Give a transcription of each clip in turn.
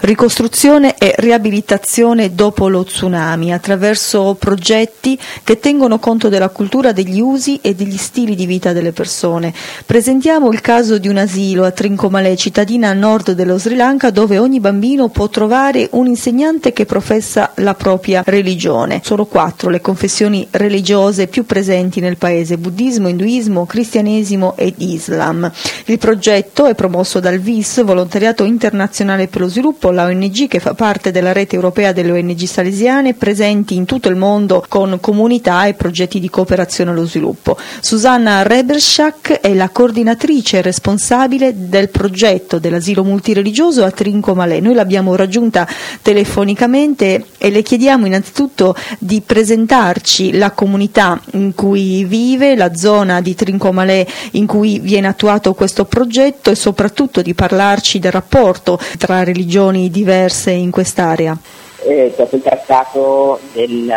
ricostruzione e riabilitazione dopo lo tsunami, attraverso progetti che tengono conto della cultura, degli usi e degli stili di vita delle persone. Presentiamo il caso di un asilo a Trincomalee, cittadina a nord dello Sri Lanka, dove ogni bambino può trovare un insegnante che professa la propria religione. Sono 4 le confessioni religiose più presenti nel paese: buddismo, induismo, cristianesimo ed islam. Il progetto è promosso dal VIS, Volontariato Internazionale per lo Sviluppo, la ONG che fa parte della rete europea delle ONG salesiane presenti in tutto il mondo con comunità e progetti di cooperazione allo sviluppo. Susanna Reberschak è la coordinatrice responsabile del progetto dell'asilo multireligioso a Trincomalee. Noi l'abbiamo raggiunta telefonicamente e le chiediamo innanzitutto di presentarci la comunità in cui vive, la zona di Trincomalee in cui viene attuato questo progetto e soprattutto di parlarci del rapporto tra religioni diverse in quest'area. Dopo il trattato del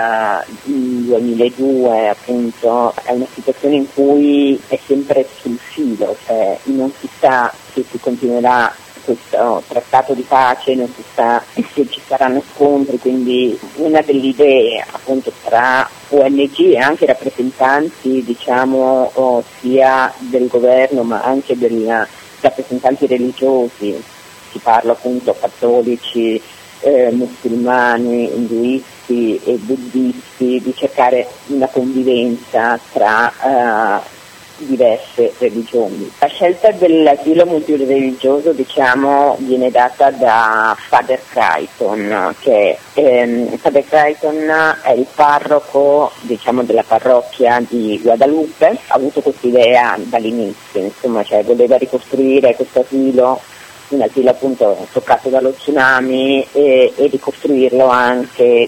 2002 appunto è una situazione in cui è sempre sul filo, cioè non si sa se si continuerà questo trattato di pace, non si sa se ci saranno scontri, quindi una delle idee appunto tra ONG e anche rappresentanti sia del governo ma anche dei rappresentanti religiosi, si parla appunto cattolici, musulmani, induisti e buddisti, di cercare una convivenza tra diverse religioni. La scelta dell'asilo multireligioso viene data da Father Crichton, che Father Crichton è il parroco della parrocchia di Guadalupe. Ha avuto questa idea dall'inizio, cioè voleva ricostruire questo asilo, un asilo appunto toccato dallo tsunami e ricostruirlo anche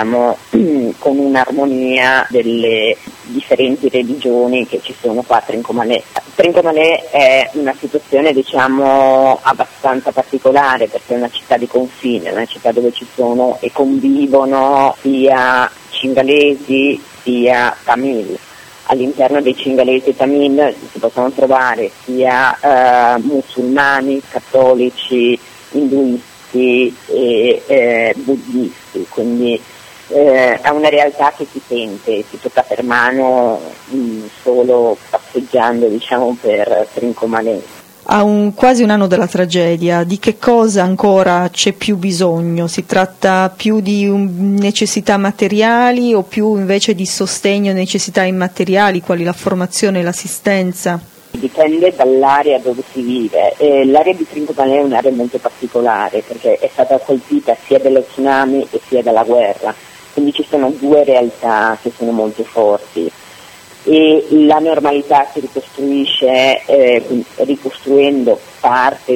con un'armonia delle differenti religioni che ci sono qua a Trincomalee. Trincomalee è una situazione abbastanza particolare perché è una città di confine, una città dove ci sono e convivono sia cingalesi sia tamil. All'interno dei cingalesi e tamil si possono trovare sia musulmani, cattolici, induisti e buddisti, quindi è una realtà che si sente, si tocca per mano solo passeggiando per Trincomalee. A quasi un anno dalla tragedia, di che cosa ancora c'è più bisogno? Si tratta più di necessità materiali o più invece di sostegno a necessità immateriali, quali la formazione e l'assistenza? Dipende dall'area dove si vive. L'area di Trincomalee è un'area molto particolare perché è stata colpita sia dallo tsunami e sia dalla guerra, quindi ci sono 2 realtà che sono molto forti. E la normalità si ricostruisce ricostruendo parte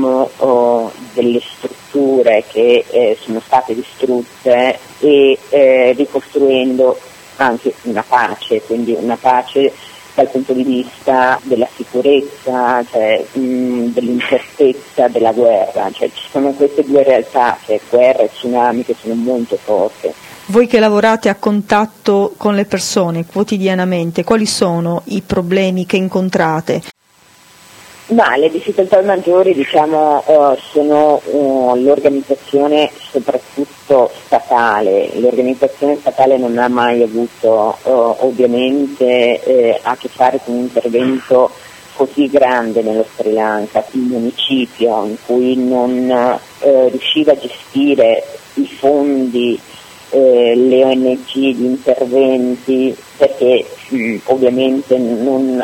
delle strutture che sono state distrutte e ricostruendo anche una pace, quindi una pace dal punto di vista della sicurezza, dell'incertezza della guerra, ci sono queste 2 realtà, guerra e tsunami, che sono molto forti. Voi che lavorate a contatto con le persone quotidianamente, quali sono i problemi che incontrate? Le difficoltà maggiori sono l'organizzazione soprattutto statale. L'organizzazione statale non ha mai avuto ovviamente a che fare con un intervento così grande nello Sri Lanka, il municipio in cui non riusciva a gestire i fondi, le ONG, gli interventi, perché ovviamente non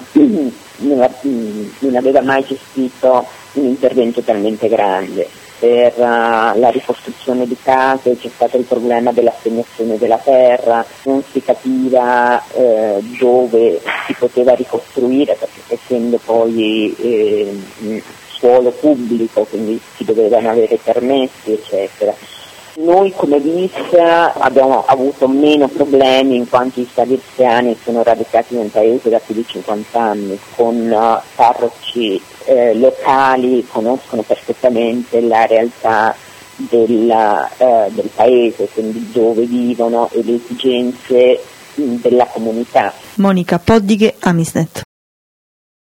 aveva mai gestito un intervento talmente grande. Per la ricostruzione di case c'è stato il problema dell'assegnazione della terra, non si capiva dove si poteva ricostruire, perché essendo poi suolo pubblico, quindi si dovevano avere permessi, eccetera. Noi come VIS abbiamo avuto meno problemi in quanto i salesiani sono radicati nel paese da più di 50 anni, con parroci locali, conoscono perfettamente la realtà del paese, quindi dove vivono e le esigenze della comunità. Monica Poddighe, Amisnet.